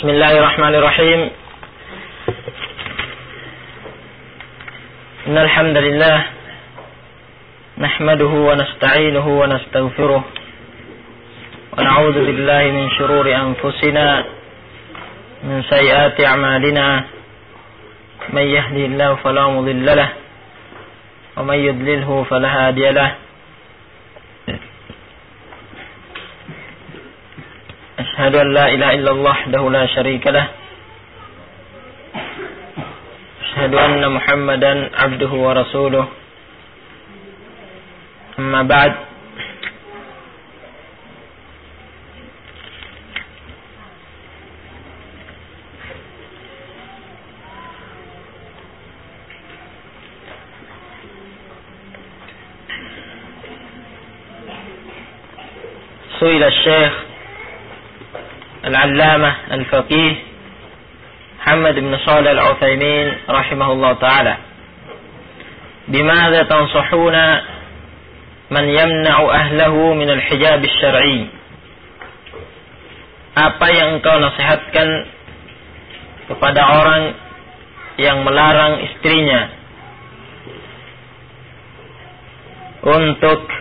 Bismillahirrahmanirrahim. Innal hamdalillah nahmaduhu wa nasta'inuhu wa nastaghfiruh wa na'udzu billahi min shururi anfusina min sayyiati a'malina may yahdihillahu fala mudilla lahu wa may yudlilhu fala hadiya lahu. Asyhadu an la ilaha illallah wahdahu la syarika lah. Asyhadu anna Muhammadan abduhu wa rasuluh. Amma ba'd. Su'ila Syekh Al-Allamah Al-Faqih Muhammad bin Shalih Al-Utsaimin rahimahullah ta'ala, bimadza tansahuna man yamna'u ahlahu min al-hijab asy-syar'i? Apa yang engkau nasihatkan kepada orang yang melarang istrinya untuk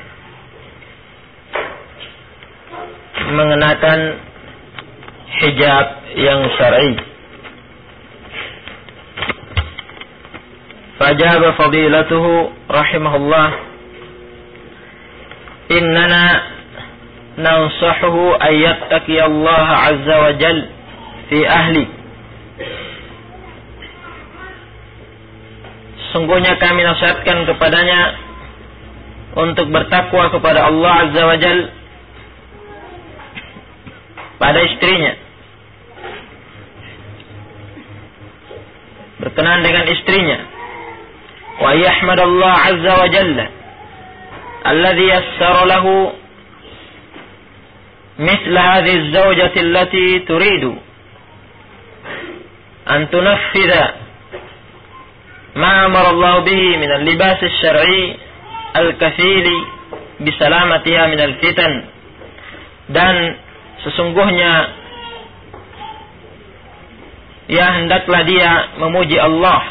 mengenakan hijab yang syar'i? Fajaba fadilatuhu rahimahullah, innana nansahuhu an yattaqi Allah azza wa jal fi ahli. Sungguhnya kami nasihatkan kepadanya untuk bertakwa kepada Allah azza wa jal pada istrinya, berkenan dengan istrinya. Wa yahmadallah azza wa jalla alladhi yassara lahu mithla hadhihi az-zawjati allati turidu an tunaffidha ma amara Allah bihi min al-libas asy-syar'i al-kafil bi salamatiha min al-fitan. Dan sesungguhnya ya hendaklah dia memuji Allah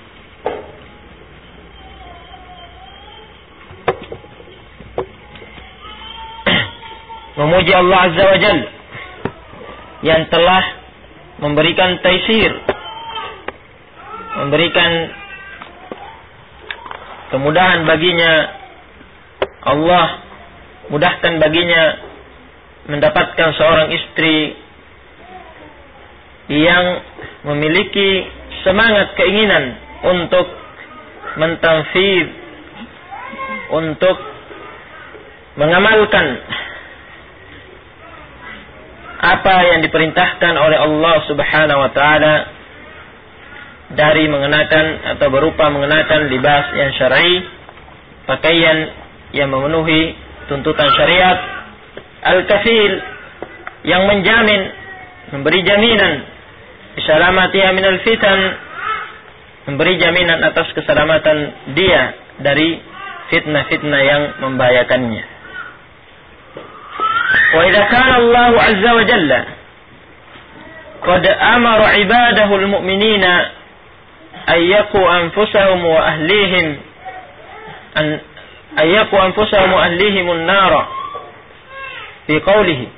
memuji Allah azza wa jalla yang telah memberikan taisir, memberikan kemudahan baginya. Allah mudahkan baginya mendapatkan seorang istri yang memiliki semangat keinginan untuk mentanfidz, untuk mengamalkan apa yang diperintahkan oleh Allah Subhanahu wa taala dari mengenakan atau berupa mengenakan libas yang syar'i, pakaian yang memenuhi tuntutan syariat, al-kafil yang menjamin, memberi jaminan, bisalamatiha minal fitan, memberi jaminan atas keselamatan dia dari fitnah-fitnah yang membahayakannya. Wa idza kana Allah azza wa jalla qad amara ibadahu al-mu'minina an yaqu anfusahum wa ahlihim an-nara fi qawlihi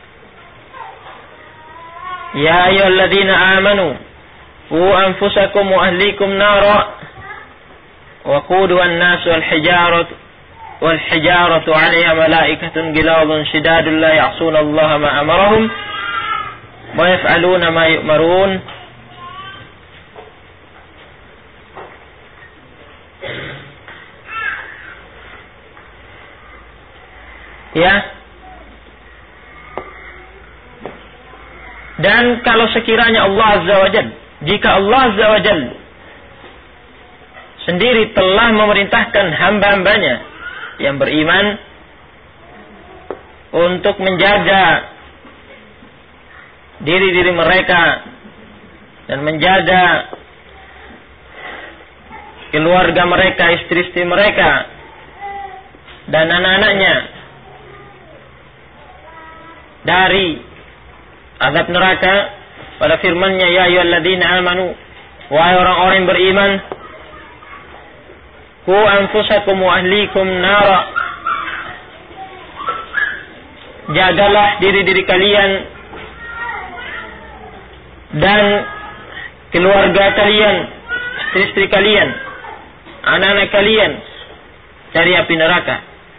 ya ayyuhalladzina amanu qu anfusakum wa ahlikum nara wa quduha an-nasu wal hijaratu 'alayha malaikatun ghiladun shidadun la ya'suna Allah ma amarahum wa yaf'aluna ma yu'marun. Ya. Dan kalau sekiranya Allah azza wa jalla, jika Allah azza wa jalla sendiri telah memerintahkan hamba-hambanya yang beriman untuk menjaga diri-diri mereka dan menjaga keluarga mereka, istri-istri mereka dan anak-anaknya dari azab neraka, pada firman-Nya, ya ayyuhalladzina amanu, wahai orang-orang yang beriman, qu anfusakum wa ahlikum nara, jagalah diri-diri kalian dan keluarga kalian, istri-istri kalian, anak-anak kalian dari api neraka.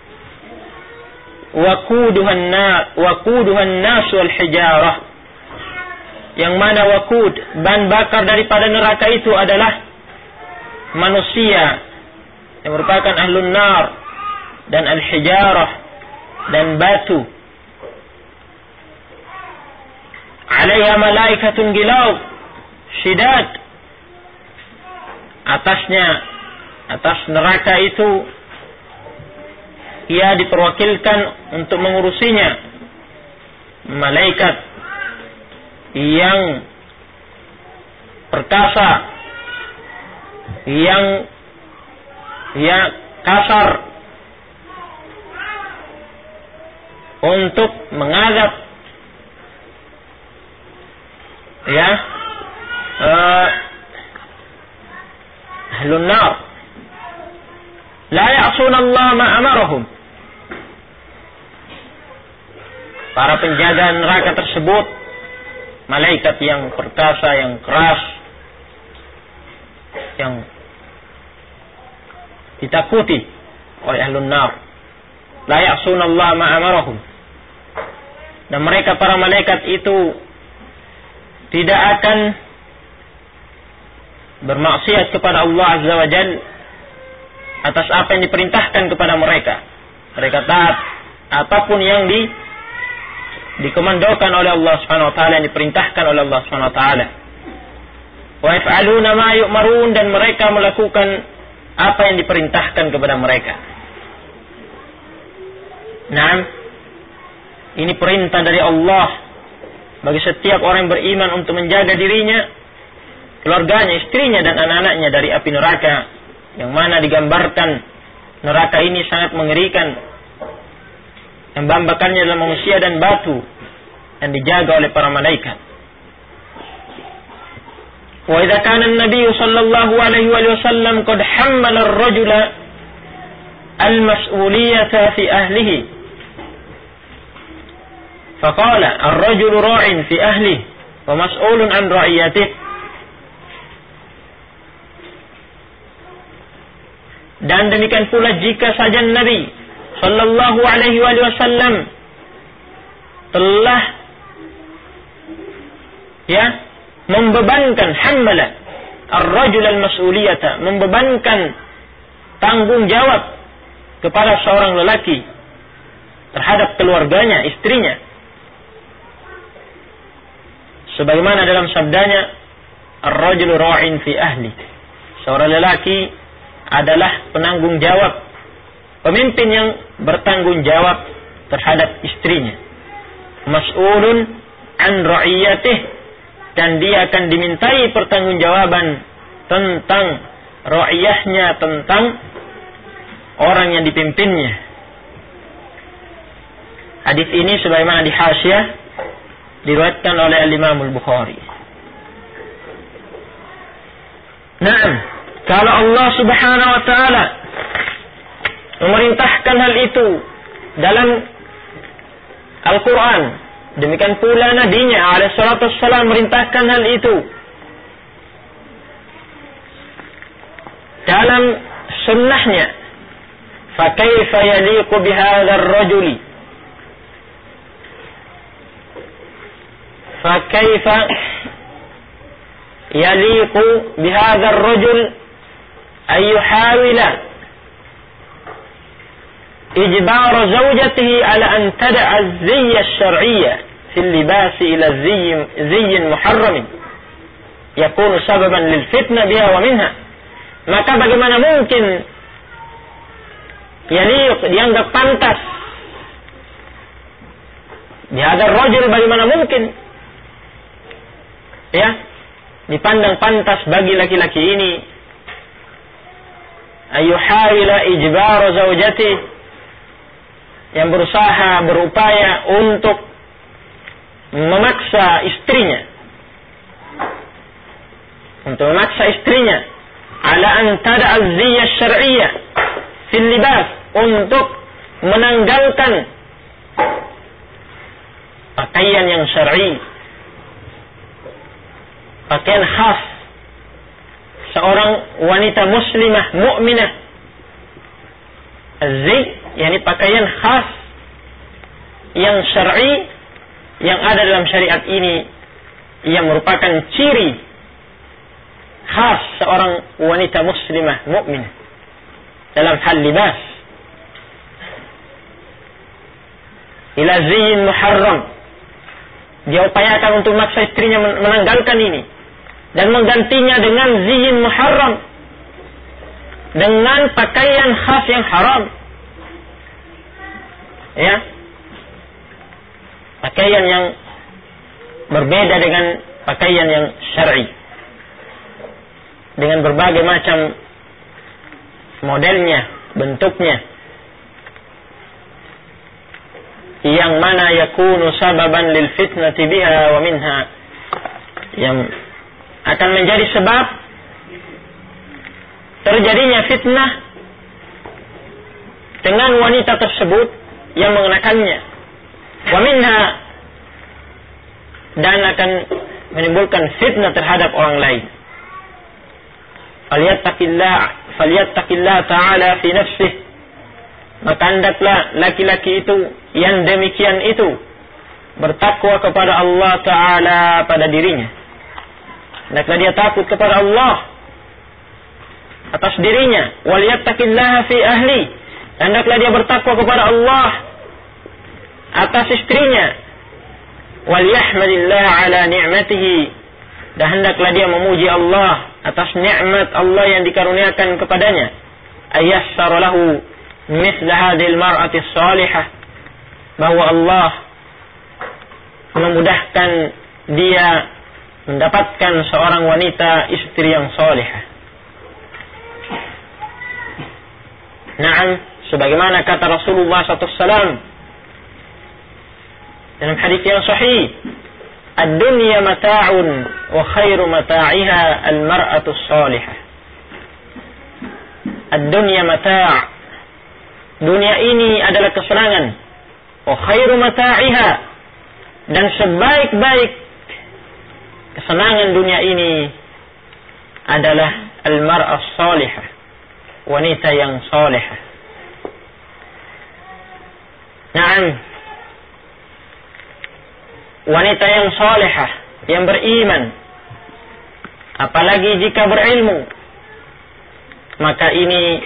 Waquduhan nas wal hijarah, yang mana waqud, bahan bakar daripada neraka itu adalah manusia yang merupakan ahlun nar, dan al-hijarah, dan batu. Alaiha malaikatun gilaw syidad, atas neraka itu ia diperwakilkan untuk mengurusinya malaikat yang perkasa, yang kasar, untuk mengadab ahlun nar. La ya'suna Allah ma amarahum. Para penjaga neraka tersebut malaikat yang perkasa, yang keras, yang ditakuti oleh ahlun nar. La ya'suna Allah ma amarahum. Dan mereka para malaikat itu tidak akan bermaksiat kepada Allah Azza wa Jalla atas apa yang diperintahkan kepada mereka. Mereka taat apapun yang dikomandokan oleh Allah Subhanahu wa taala, yang diperintahkan oleh Allah Subhanahu wa taala. Wa yaf'aluna ma yu'marun, dan mereka melakukan apa yang diperintahkan kepada mereka. Nah, ini perintah dari Allah bagi setiap orang yang beriman untuk menjaga dirinya, keluarganya, istrinya, dan anak-anaknya dari api neraka, yang mana digambarkan neraka ini sangat mengerikan. Yang bahan bakarnya adalah manusia dan batu, yang dijaga oleh para malaikat. Wa idza kana an-nabiy sallallahu alaihi wa sallam qad hammala ar-rajula al-mas'uliyata fi ahlihi, faqala ar-rajulu ra'in fi ahlihi wa mas'ulun an ra'iyatihi. Dan demikian pula jika saja Nabi sallallahu alaihi wasallam telah membebankan hammala ar-rajul al-mas'uliyata, membebankan tanggung jawab kepada seorang lelaki terhadap keluarganya, istrinya, sebagaimana dalam sabdanya, ar-rajulu ra'in fi ahli, seorang lelaki adalah penanggung jawab, pemimpin yang bertanggung jawab terhadap istrinya. Mas'ulun an ra'iyatih, dan dia akan dimintai pertanggungjawaban tentang ra'iyahnya, tentang orang yang dipimpinnya. Hadis ini sebagaimana di Hasyiah diriwayatkan oleh Al-Imam Al-Bukhari. Naam, kalau Allah Subhanahu wa taala memerintahkan hal itu dalam Al-Quran, demikian pula Nabi-Nya alaihi salatu wassalam merintahkan hal itu dalam sunnahnya, fa kaifa yaliqu bihadha ar-rajuli, fa kaifa yaliqu bihadha ar-rajul ay yuhawila إجبار زوجته على أن تدع الزي الشرعية في اللباس إلى زي محرم يكون سببا للفتنة بها ومنها. Maka bagaimana mungkin dianggap pantas dihadar rajul, bagaimana mungkin dipandang pantas bagi laki-laki ini ayuhawila ijbar zawjati, yang berusaha, berupaya untuk memaksa istrinya untuk memaksa istrinya ala an tad'a az-ziyya asy-syar'iyyah fil libas, untuk menanggalkan pakaian yang syar'i, pakaian khas seorang wanita muslimah mukminah. Az-ziy yakni pakaian khas yang syar'i yang ada dalam syariat ini, yang merupakan ciri khas seorang wanita muslimah mukminah dalam hal libas. Ila ziyyin muharram, dia upayakan untuk memaksa istrinya menanggalkan ini dan menggantinya dengan ziyyin muharram, dengan pakaian khas yang haram. Ya, pakaian yang berbeda dengan pakaian yang syar'i, dengan berbagai macam modelnya, bentuknya, yang mana yakunu sababan lil fitnati biha wa minha, yang akan menjadi sebab terjadinya fitnah dengan wanita tersebut yang mengenakannya, wa minha, dan akan menimbulkan fitnah terhadap orang lain. Falyattaqillah ta'ala fi nafsih, maka hendaklah laki-laki itu yang demikian itu bertakwa kepada Allah Ta'ala pada dirinya. Hendaklah dia takut kepada Allah atas dirinya. Walyattaqillaha fi ahli, hendaklah dia bertakwa kepada Allah atas istrinya. Walyahmadillah ala ni'matihi, dan hendaklah dia memuji Allah atas nikmat Allah yang dikaruniakan kepadanya. Ayassara lahu mithla hadhil mar'ati salihah, bahwa Allah memudahkan dia mendapatkan seorang wanita istri yang salihah. Naam, sebagaimana kata Rasulullah SAW dalam hadis yang sahih, ad-dunya mata'un wa khairu mata'iha al-mar'atu salihah. Ad-dunya mata', dunia ini adalah kesenangan. Wa khairu mata'iha, dan sebaik-baik kesenangan dunia ini adalah al-mar'ah salihah, wanita yang salihah. Naam, wanita yang salihah, yang beriman, apalagi jika berilmu, maka ini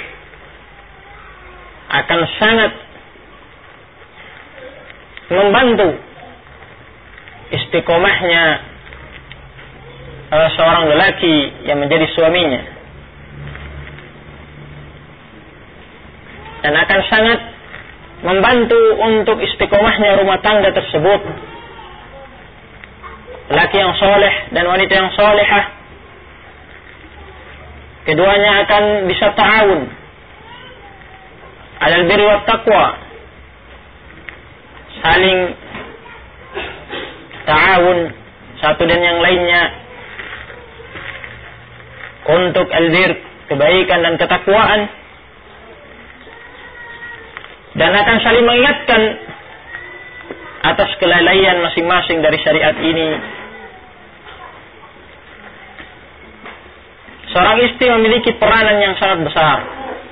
akan sangat membantu istiqomahnya seorang lelaki yang menjadi suaminya, dan akan sangat membantu untuk istiqomahnya rumah tangga tersebut. Laki yang soleh dan wanita yang solehah, keduanya akan bisa ta'awun alal birri wat taqwa, saling ta'awun satu dan yang lainnya untuk albir, kebaikan dan ketakwaan, dan akan saling mengingatkan atas kelalaian masing-masing dari syariat ini. Seorang istri memiliki peranan yang sangat besar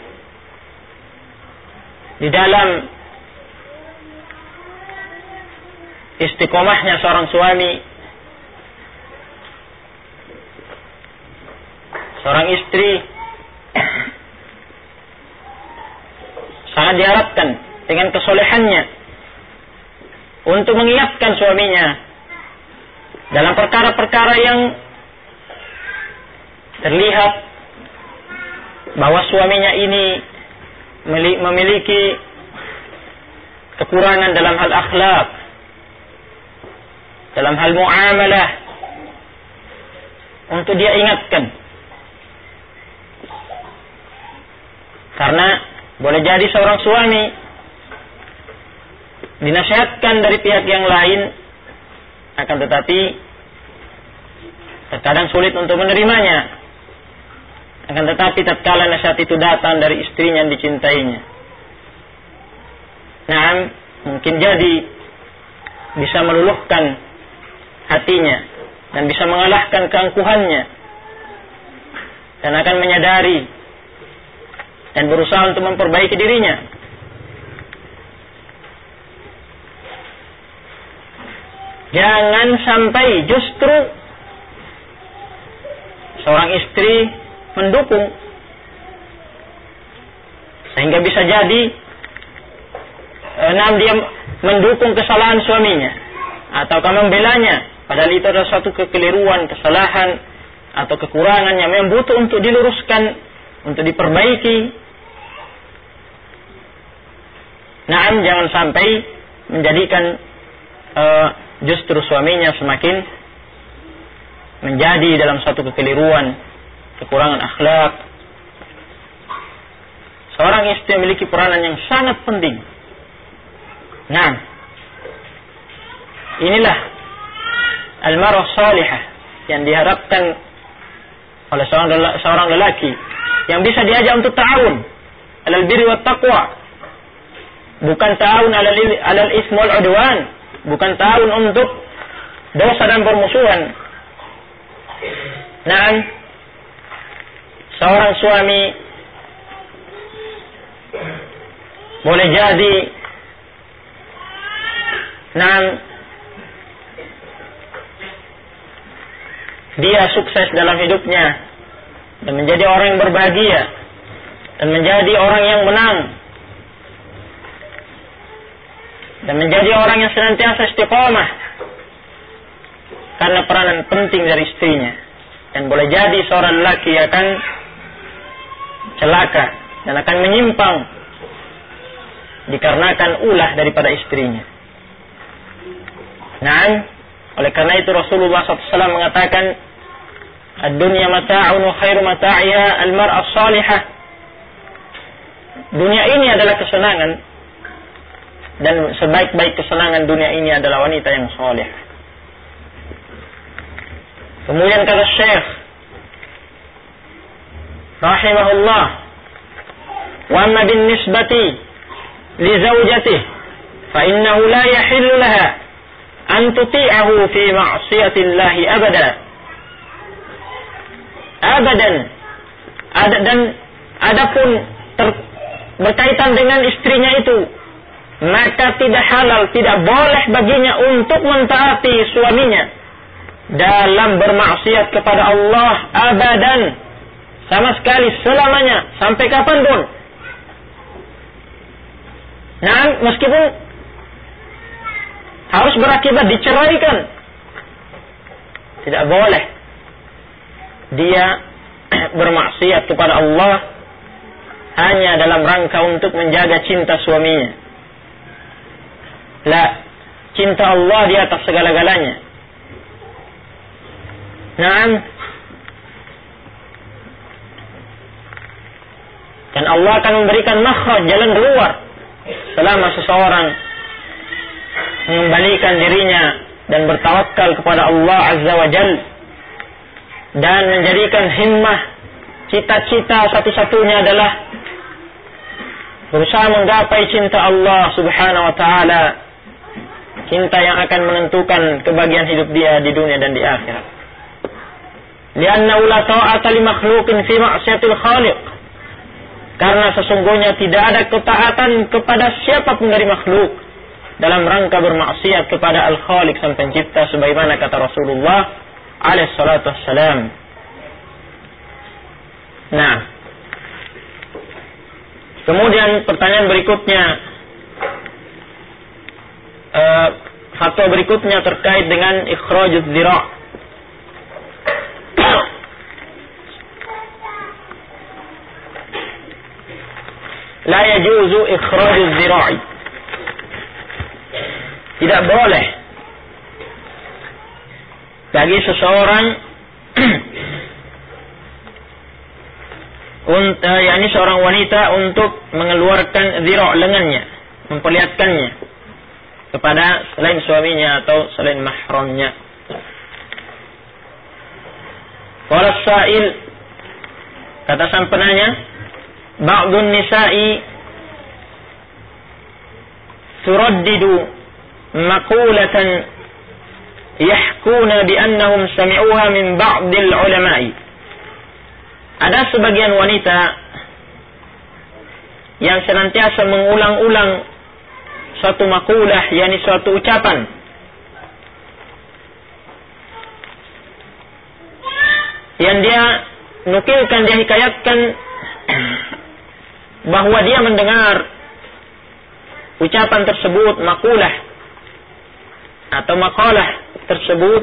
di dalam istiqomahnya seorang suami. Seorang istri sangat diharapkan dengan kesolehannya untuk mengingatkan suaminya dalam perkara-perkara yang terlihat bahwa suaminya ini memiliki kekurangan dalam hal akhlak, dalam hal muamalah, untuk dia ingatkan. Karena boleh jadi seorang suami dinasihatkan dari pihak yang lain, akan tetapi terkadang sulit untuk menerimanya. Akan tetapi tatkala nasihat itu datang dari istrinya yang dicintainya, mungkin jadi bisa meluluhkan hatinya dan bisa mengalahkan keangkuhannya, dan akan menyadari dan berusaha untuk memperbaiki dirinya. Jangan sampai justru seorang istri mendukung, sehingga bisa jadi dia mendukung kesalahan suaminya ataukah membelanya, padahal itu adalah suatu kekeliruan, kesalahan atau kekurangan yang memang butuh untuk diluruskan, untuk diperbaiki. Jangan sampai menjadikan justru suaminya semakin menjadi dalam suatu kekeliruan, kekurangan akhlak. Seorang istri memiliki peranan yang sangat penting. Inilah al-mar'ah salihah yang diharapkan oleh seorang lelaki yang bisa diajak untuk ta'awun alal birri wat taqwa, bukan ta'awun alal ismi wal udwan, bukan ta'awun untuk dosa dan permusuhan. Seorang suami boleh jadi dia sukses dalam hidupnya dan menjadi orang yang berbahagia dan menjadi orang yang menang dan menjadi orang yang senantiasa istiqomah karena peranan penting dari istrinya. Dan boleh jadi seorang lelaki akan celaka dan akan menyimpang dikarenakan ulah daripada istrinya. Oleh karena itu Rasulullah SAW mengatakan, ad-dunya mata'un wa khairu mata'iha al-mar'ah salihah. Dunia ini adalah kesenangan, dan sebaik-baik kesenangan dunia ini adalah wanita yang saleh. Kemudian kata Syekh rahimahullah, wa amma bin nisbati li zawjatihi fa innahu la yahillu laha an tuti'ahu fi ma'siyati Allah abadan. Dan adapun berkaitan dengan istrinya itu, maka tidak halal, tidak boleh baginya untuk mentaati suaminya dalam bermaksiat kepada Allah abadan, sama sekali, selamanya, sampai kapanpun. Meskipun harus berakibat diceraikan, tidak boleh dia bermaksiat kepada Allah hanya dalam rangka untuk menjaga cinta suaminya. Cinta Allah di atas segala-galanya. Dan Allah akan memberikan makhraj, jalan keluar, selama seseorang mengembalikan dirinya dan bertawakal kepada Allah Azza wa Jal, dan menjadikan himmah, cita-cita satu-satunya adalah berusaha menggapai cinta Allah Subhanahu wa ta'ala, cinta yang akan menentukan kebahagiaan hidup dia di dunia dan di akhirat. Liannahu la ta'ata li makhluqin fi ma'siyatil khaliq. Karena sesungguhnya tidak ada ketaatan kepada siapapun dari makhluk dalam rangka bermaksiat kepada Al-Khaliq Sang Pencipta, sebagaimana kata Rasulullah alaihi salatu wassalam. Kemudian pertanyaan berikutnya, fatwa berikutnya terkait dengan ikhrajuz zira'. La yajuzu ikhrajuz zira'i. Tidak boleh bagi seseorang yakni seorang wanita untuk mengeluarkan zira' lengannya, memperlihatkannya kepada selain suaminya atau selain mahramnya. Qala as-sa'il, kata sang penanya, ba'dun nisa'i turaddidu maqulatan yahkuna bi annahum sami'uha min ba'dil ulama'i. Ada sebagian wanita yang senantiasa mengulang-ulang suatu makulah, yakni suatu ucapan yang dia nukilkan, dia hikayatkan bahwa dia mendengar ucapan tersebut, makulah atau makalah tersebut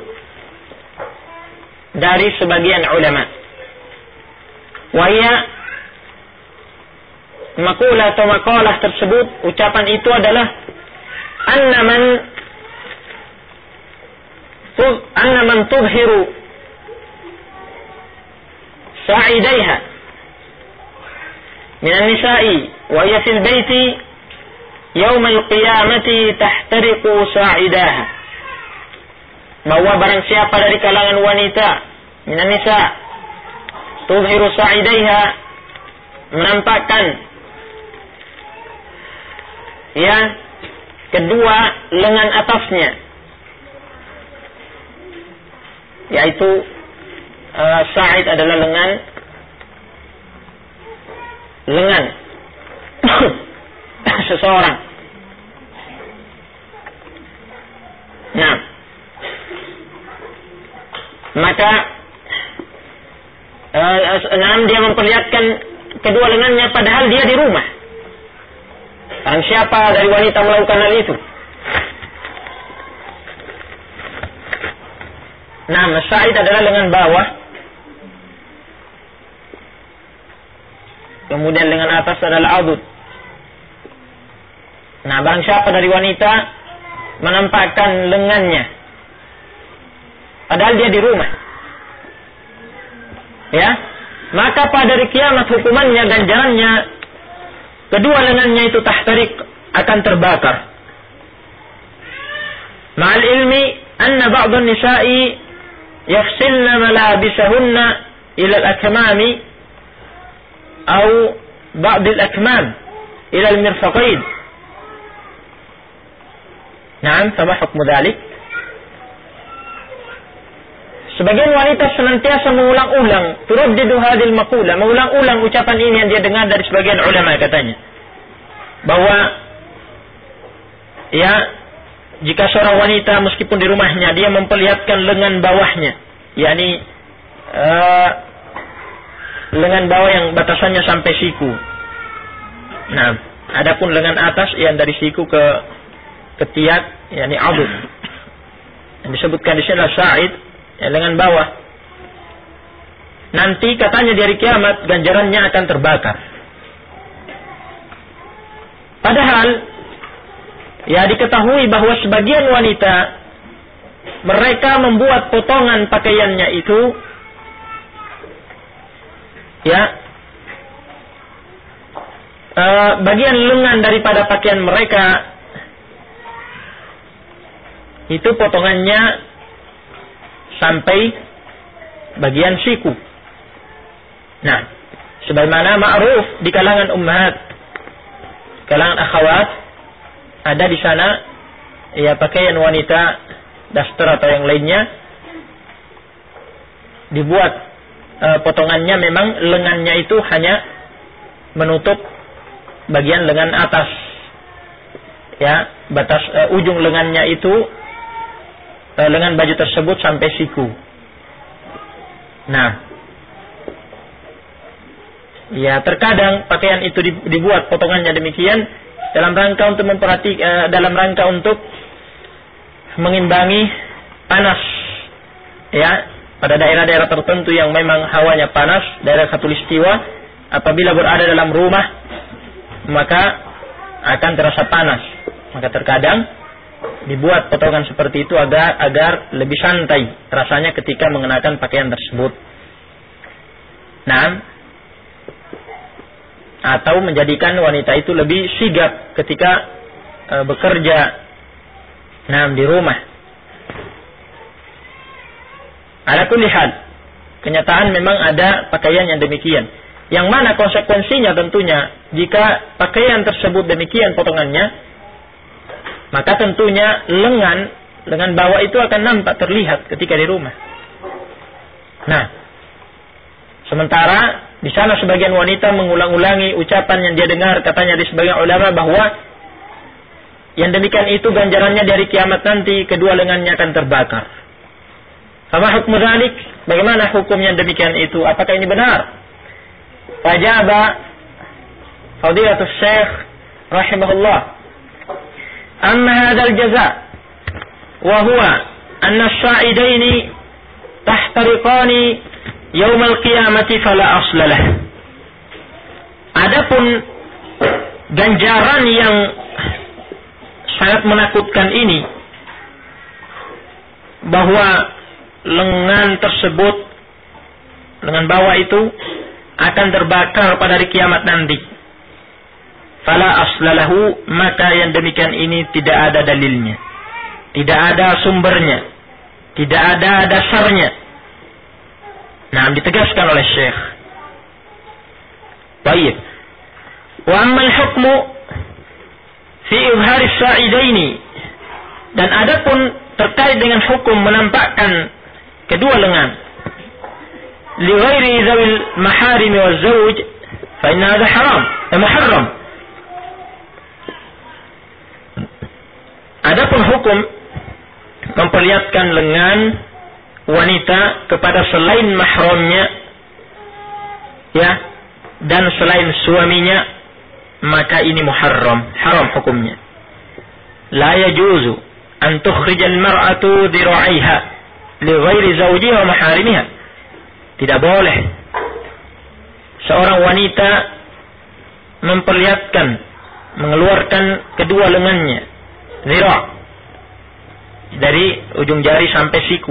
dari sebagian ulama. Wahia, makulah atau makalah tersebut, ucapan itu adalah anna man tudhiru sa'idaiha minan nisa'i wa hiya fil baiti yaumal qiyamati tahtariqu sa'idaha. Bahwa barang siapa dari kalangan wanita minan nisa tudhiru sa'idaiha, menampakkan ya kedua lengan atasnya, yaitu sa'id adalah lengan seseorang. Nah, maka dia memperlihatkan kedua lengannya padahal dia di rumah. Barang siapa dari wanita melakukan hal itu, nah, sa'id adalah lengan bawah, kemudian lengan atas adalah adud. Nah, barang siapa dari wanita menampakkan lengannya padahal dia di rumah, ya, maka pada hari kiamat hukumannya, ganjarannya, kedua lengannya itu tahtarik, akan terbakar. Ma'al ilmi anna ba'dun nisa'i yafsilna malabisahunna ila al-akmami atau ba'd al-akmam ila al-mirfaqain. Naam, sama hukmu dzalik. Sebagian wanita senantiasa mengulang-ulang, turaddidu hadhil maqula, mengulang-ulang ucapan ini yang dia dengar dari sebagian ulama, katanya bahwa ya, jika seorang wanita meskipun di rumahnya dia memperlihatkan lengan bawahnya, yakni lengan bawah yang batasannya sampai siku. Nah, adapun lengan atas yang dari siku ke ketiak, yakni adud. Yang disebutkan di sini adalah sa'id, ya, lengan bawah. Nanti katanya di hari kiamat ganjarannya akan terbakar. Padahal ya diketahui bahwa sebagian wanita mereka membuat potongan pakaiannya itu ya bagian lengan daripada pakaian mereka itu potongannya sampai bagian siku. Nah, sebagaimana ma'ruf di kalangan ummahat, kalangan akhwat, ada di sana ya pakaian wanita, daster atau yang lainnya, dibuat potongannya memang lengannya itu hanya menutup bagian lengan atas. Ya, batas ujung lengannya itu lengan baju tersebut sampai siku. Nah, ya terkadang pakaian itu dibuat potongannya demikian dalam rangka untuk dalam rangka untuk mengimbangi panas, ya, pada daerah-daerah tertentu yang memang hawanya panas, daerah khatulistiwa, apabila berada dalam rumah maka akan terasa panas. Maka terkadang dibuat potongan seperti itu agar lebih santai rasanya ketika mengenakan pakaian tersebut. Nah, atau menjadikan wanita itu lebih sigap ketika bekerja, nah, di rumah. Ala kulli hal, kenyataan memang ada pakaian yang demikian. Yang mana konsekuensinya tentunya jika pakaian tersebut demikian potongannya, maka tentunya lengan bawah itu akan nampak terlihat ketika di rumah. Nah, sementara di sana sebagian wanita mengulang-ulangi ucapan yang dia dengar, katanya di sebagian ulama bahwa yang demikian itu ganjarannya dari kiamat nanti kedua lengannya akan terbakar. Sama hukum dzalik, bagaimana hukumnya demikian itu? Apakah ini benar? Fajaba Fadilatul Syekh rahimahullah, amma hadzal jaza wa huwa anna as-sa'idaini tahtariqani yaumal qiyamati fala aslalah. Adapun ganjaran yang sangat menakutkan ini, bahwa lengan tersebut, lengan bawah itu akan terbakar pada hari kiamat nanti. Fala aslalahu, maka yang demikian ini tidak ada dalilnya, tidak ada sumbernya, tidak ada dasarnya. Nah, ditegaskan oleh Syekh. Baik. Wa ammal hukmu fi izhari sa'idaini, dan adapun terkait dengan hukum menampakkan kedua lengan li ghairi zawil maharim wa zawj, fa inna hadha haram, muharram. Adapun hukum memperlihatkan lengan wanita kepada selain mahramnya, ya, dan selain suaminya, maka ini muharram, haram hukumnya. La yajuzu an tukhrij al-mar'atu dhira'iha li ghairi zawjiha wa maharimiha. Tidak boleh seorang wanita memperlihatkan, mengeluarkan kedua lengannya, dhira', dari ujung jari sampai siku.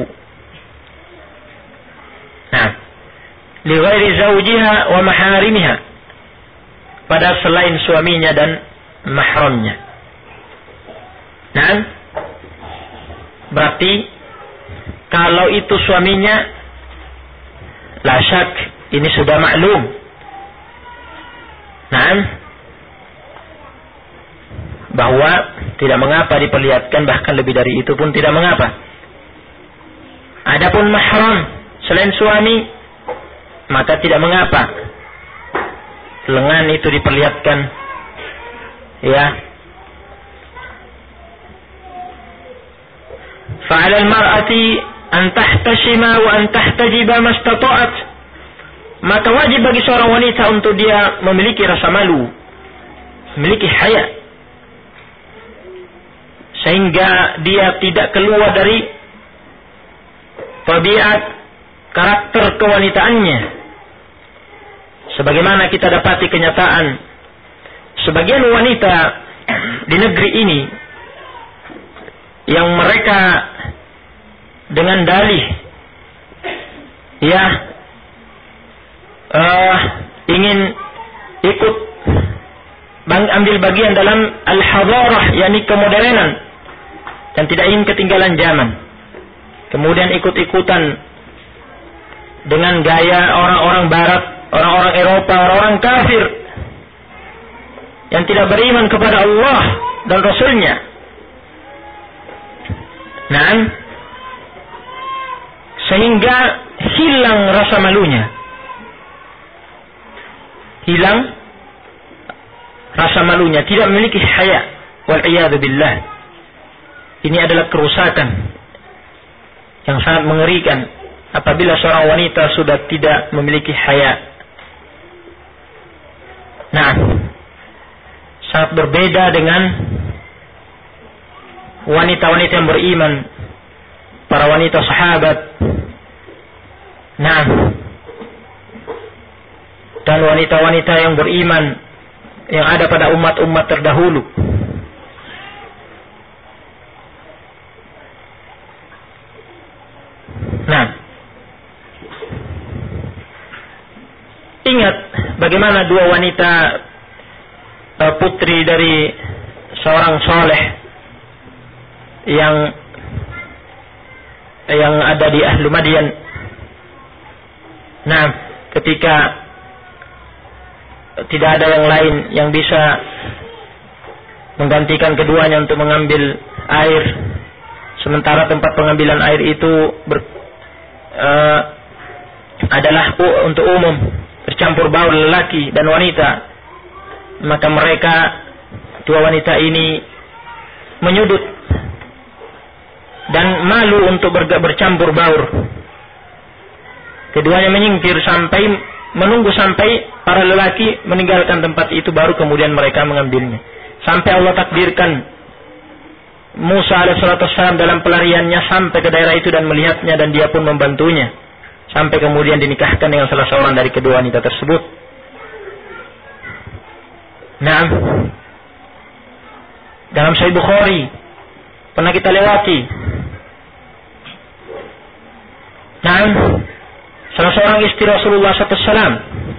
Nah, li ghairi zawjiha wa maharimiha, pada selain suaminya dan mahramnya. Nah, berarti kalau itu suaminya, la syak, ini sudah maklum. Nah, bahwa tidak mengapa diperlihatkan, bahkan lebih dari itu pun tidak mengapa. Adapun mahram selain suami, maka tidak mengapa lengan itu diperlihatkan, ya. Fa'ala al-mar'ati an tahtashima wa an tahtajiba mastata'at, maka wajib bagi seorang wanita untuk dia memiliki rasa malu, memiliki haya, sehingga dia tidak keluar dari tabiat karakter kewanitaannya. Sebagaimana kita dapati kenyataan sebagian wanita di negeri ini yang mereka dengan dalih, ya, ingin ikut ambil bagian dalam al-hadarah, yakni kemodernan, dan tidak ingin ketinggalan zaman, kemudian ikut-ikutan dengan gaya orang-orang barat, orang-orang Eropa, orang-orang kafir yang tidak beriman kepada Allah dan Rasulnya. Nah, sehingga hilang rasa malunya, hilang rasa malunya, tidak memiliki haya. Wal'iyadu billah. Ini adalah kerusakan yang sangat mengerikan apabila seorang wanita sudah tidak memiliki haya. Nah, sangat berbeda dengan wanita-wanita yang beriman, para wanita sahabat, nah, dan wanita-wanita yang beriman yang ada pada umat-umat terdahulu. Nah, ingat bagaimana dua wanita putri dari seorang saleh yang ada di Ahlu Madyan, Nah, ketika tidak ada yang lain yang bisa menggantikan keduanya untuk mengambil air, sementara tempat pengambilan air itu adalah untuk umum, bercampur baur lelaki dan wanita, maka mereka, dua wanita ini menyudut dan malu untuk bercampur baur. Keduanya menyingkir menunggu sampai para lelaki meninggalkan tempat itu, baru kemudian mereka mengambilnya. Sampai Allah takdirkan Musa alaihissalam dalam pelariannya sampai ke daerah itu dan melihatnya, dan dia pun membantunya. Sampai kemudian dinikahkan dengan salah seorang dari kedua wanita tersebut. Nah, dalam Sahih Bukhari pernah kita lewati. Nah, salah seorang istri Rasulullah SAW,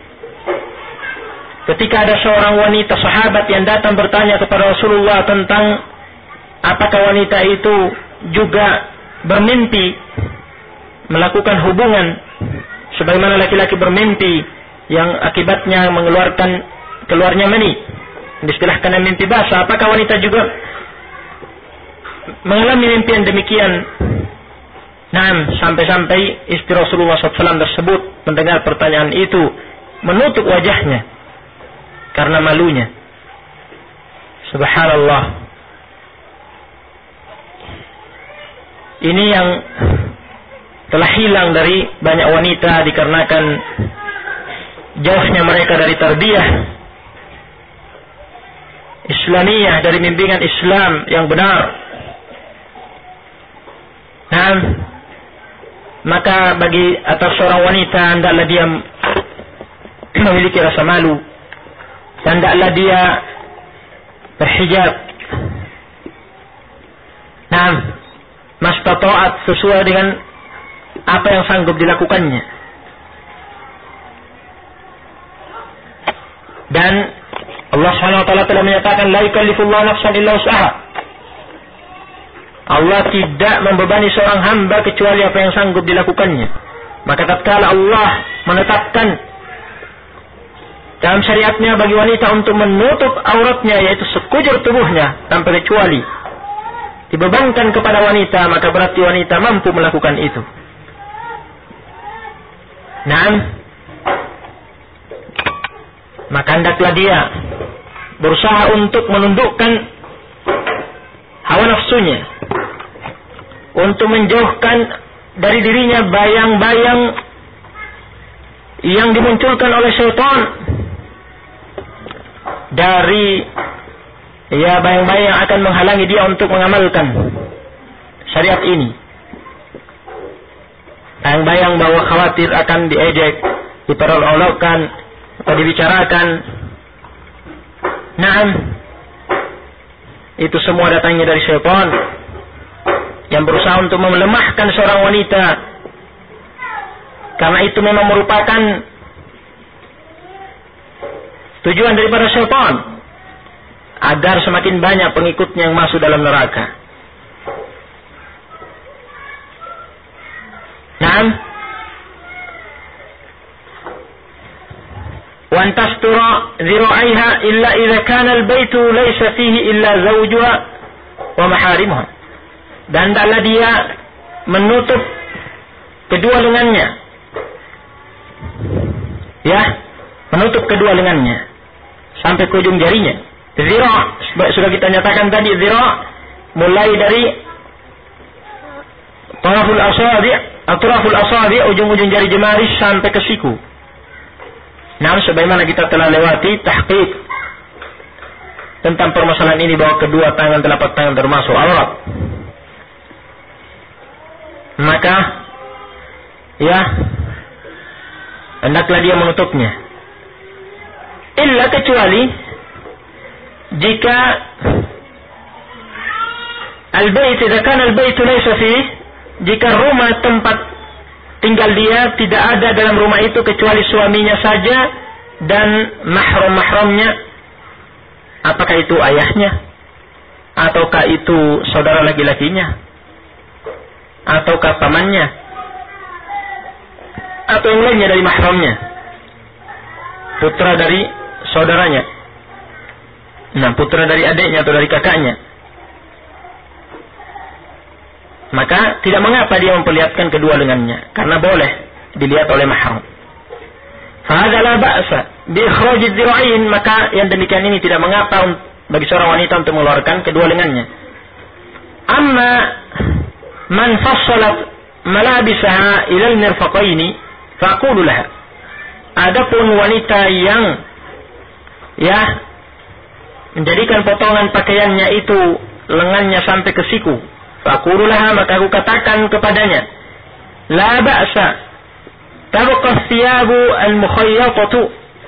ketika ada seorang wanita sahabat yang datang bertanya kepada Rasulullah tentang apakah wanita itu juga bermimpi melakukan hubungan sebagaimana laki-laki bermimpi yang akibatnya keluarnya mani, diistilahkan mimpi basah, apakah wanita juga mengalami mimpi yang demikian? Nah, sampai-sampai istri Rasulullah SAW tersebut mendengar pertanyaan itu menutup wajahnya karena malunya. Subhanallah. Ini yang telah hilang dari banyak wanita dikarenakan jauhnya mereka dari tarbiyah Islamiyah, dari bimbingan Islam yang benar. Nah, maka bagi atas seorang wanita hendaklah dia memiliki rasa malu, hendaklah dia berhijab. Nah, mastata'at, sesuai dengan apa yang sanggup dilakukannya. Dan Allah SWT telah menyatakan la yukallifullahu nafsan illa wus'aha. Allah tidak membebani seorang hamba kecuali apa yang sanggup dilakukannya. Maka tatkala Allah menetapkan dalam syariatnya bagi wanita untuk menutup auratnya, yaitu sekujur tubuhnya tanpa kecuali, dibebankan kepada wanita, maka berarti wanita mampu melakukan itu. Nah, maka hendaklah dia berusaha untuk menundukkan hawa nafsunya, untuk menjauhkan dari dirinya bayang-bayang yang dimunculkan oleh syaitan, dari bayang-bayang yang akan menghalangi dia untuk mengamalkan syariat ini. Bayang-bayang bahwa khawatir akan diejek, diperolok-olokkan, atau dibicarakan. Naam, itu semua datangnya dari syaitan yang berusaha untuk melemahkan seorang wanita. Karena itu memang merupakan tujuan daripada syaitan, agar semakin banyak pengikutnya yang masuk dalam neraka. Naam, wa antastura dhira'aiha illa idza kana al-baitu laysa fihi illa zawjuha wa maharimuha. Dan hendaklah dia menutup kedua lengannya. Ya, menutup kedua lengannya sampai ke ujung jarinya. Zira', sudah kita nyatakan tadi, zira' mulai dari atraful asabi, ujung-ujung jari jemari sampai ke siku. Nah, sebagaimana kita telah lewati tahqiq tentang permasalahan ini, bahwa kedua tangan, telapak tangan termasuk aurat. Maka ya, hendaklah dia menutupnya. Illa, kecuali jika al-bait, jika al-bait laysa fihi, jika rumah tempat tinggal dia tidak ada dalam rumah itu kecuali suaminya saja dan mahram-mahramnya, apakah itu ayahnya, ataukah itu saudara laki-lakinya, ataukah pamannya, atau yang lainnya dari mahramnya, putra dari saudaranya, putra dari adiknya atau dari kakaknya, maka tidak mengapa dia memperlihatkan kedua lengannya, karena boleh dilihat oleh mahram. Fahadza la ba'sa bi ikhraj ad-dir'ain, maka yang demikian ini tidak mengapa bagi seorang wanita untuk mengeluarkan kedua lengannya. Amma man fassalat malabisaha ila al-mirfaqaini faqulu laha, adapun wanita yang menjadikan potongan pakaiannya itu lengannya sampai ke siku, faqulu laha, maka aku katakan kepadanya, la ba'sa tabqa thiyabu al-mukhayyatatu.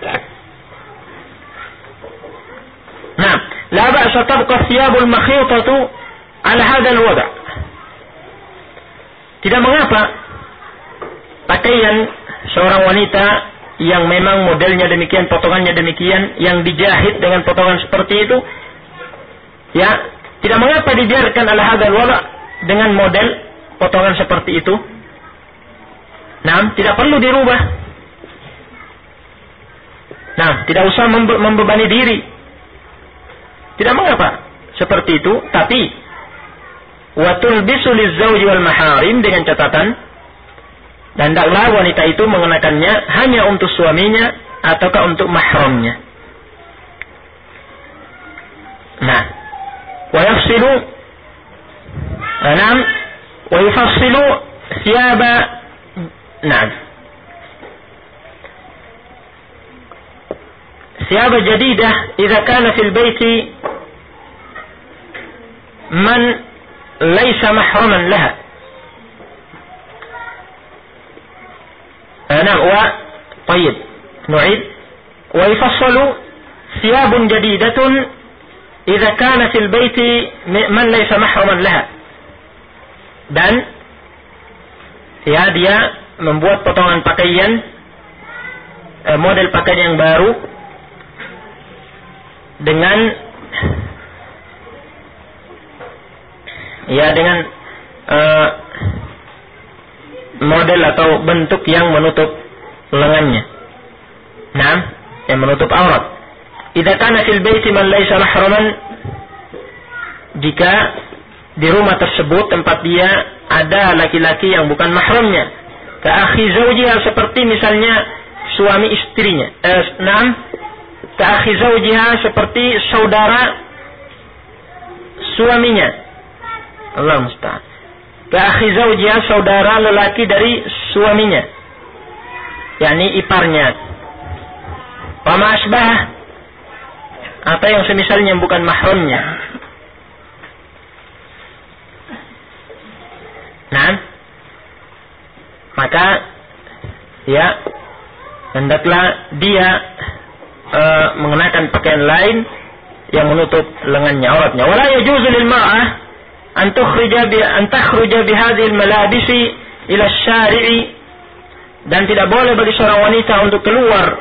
La ba'sa tabqa thiyabu al-makhyatatu ala hadha al-wada'. Tidak mengapa pakaian seorang wanita yang memang modelnya demikian, potongannya demikian, yang dijahit dengan potongan seperti itu, tidak mengapa dibiarkan ala hadzal wada' dengan model potongan seperti itu. Tidak perlu dirubah. Tidak usah membebani diri. Tidak mengapa seperti itu, tapi wa tulbisu lizzauji wal maharim, dengan catatan, dan hendaklah wanita itu mengenakannya hanya untuk suaminya ataukah untuk mahramnya. Wa yafsilu wa yufassilu thiyaba thiyaba jadidah idza kana fil baiti man laysa mahraman laha. طيب نعيد. ويفصل ثياب جديدة إذا كان في البيت من ليس محرما لها. Dan dia membuat potongan pakaian, model pakaian yang baru dengan model atau bentuk yang menutup lengannya, yang menutup aurat. Idza kana fil baiti man laysa mahraman, jika di rumah tersebut tempat dia ada laki-laki yang bukan mahramnya, ka akhi zawjiha, seperti misalnya suami istrinya, ka akhi zawjiha, seperti saudara suaminya, Allah musta'an, ka akhi zawjiha, saudara lelaki dari suaminya, yakni iparnya, wa asbah, atau yang semisalnya bukan mahramnya. Maka hendaklah dia mengenakan pakaian lain yang menutup lengannya, auratnya. Wala yajuzu lil mar'ah an takhruja bi hadhihi al malabisi ila asy-syari'i, dan tidak boleh bagi seorang wanita untuk keluar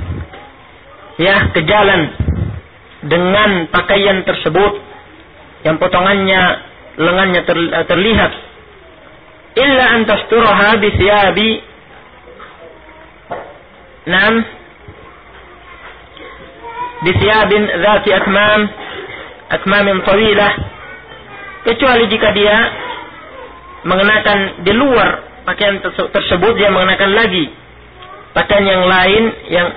ke jalan dengan pakaian tersebut yang potongannya lengannya terlihat, illa an tasturaha bi thiyabi bi thiyabin dhati akmamin tawilah, kecuali jika dia mengenakan di luar pakaian tersebut, dia mengenakan lagi pakaian yang lain yang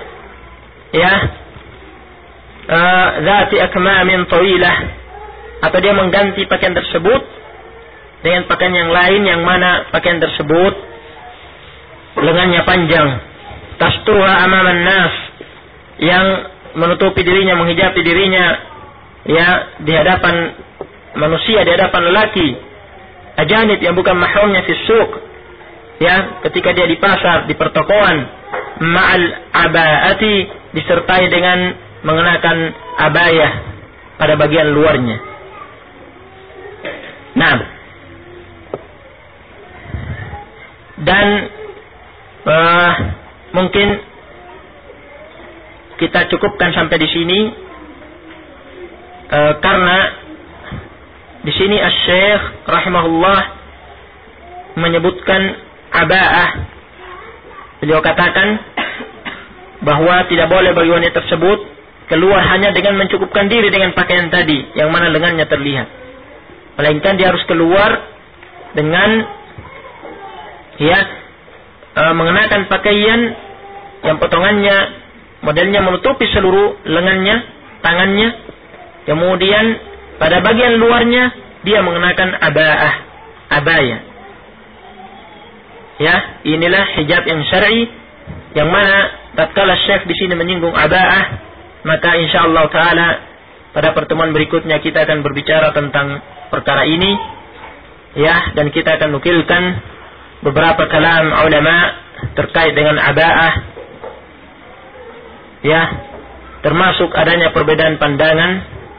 dhati akmamin tawilah, atau dia mengganti pakaian tersebut dengan pakaian yang lain yang mana pakaian tersebut lengannya panjang, tastuha amaman nas, yang menutupi dirinya, menghijabi dirinya di hadapan manusia, di hadapan lelaki ajanib yang bukan mahramnya fi suq, ketika dia di pasar, di pertokoan, ma'al abaati, disertai dengan mengenakan abayah pada bagian luarnya. Dan mungkin kita cukupkan sampai di sini, karena di sini Asy-Syaikh rahimahullah menyebutkan aba'ah Beliau katakan bahwa tidak boleh bagi wanita tersebut keluar hanya dengan mencukupkan diri dengan pakaian tadi yang mana lengannya terlihat. Melainkan dia harus keluar dengan mengenakan pakaian yang potongannya modelnya menutupi seluruh lengannya, tangannya. Kemudian pada bagian luarnya dia mengenakan abaya. Ya, inilah hijab yang syar'i yang mana tatkala Syekh di sini menyinggung aba'ah, maka insyaallah taala pada pertemuan berikutnya kita akan berbicara tentang perkara ini, ya, dan kita akan nukilkan beberapa kalam ulama terkait dengan aba'ah, ya, termasuk adanya perbedaan pandangan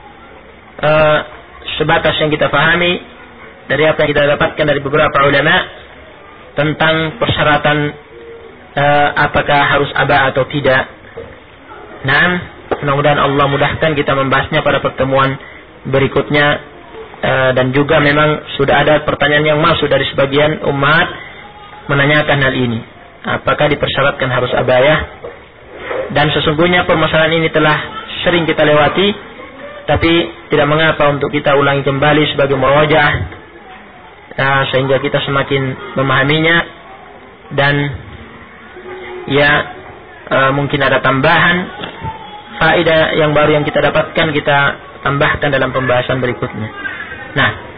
sebatas yang kita pahami dari apa yang kita dapatkan dari beberapa ulama tentang persyaratan apakah harus aba'ah atau tidak. Nah, mudah-mudahan Allah mudahkan kita membahasnya pada pertemuan berikutnya. Dan juga memang sudah ada pertanyaan yang masuk dari sebagian umat menanyakan hal ini, apakah dipersyaratkan harus abaya. Dan sesungguhnya permasalahan ini telah sering kita lewati, tapi tidak mengapa untuk kita ulangi kembali sebagai murajaah, sehingga kita semakin memahaminya. Dan mungkin ada tambahan faedah yang baru yang kita dapatkan, kita tambahkan dalam pembahasan berikutnya. Nah,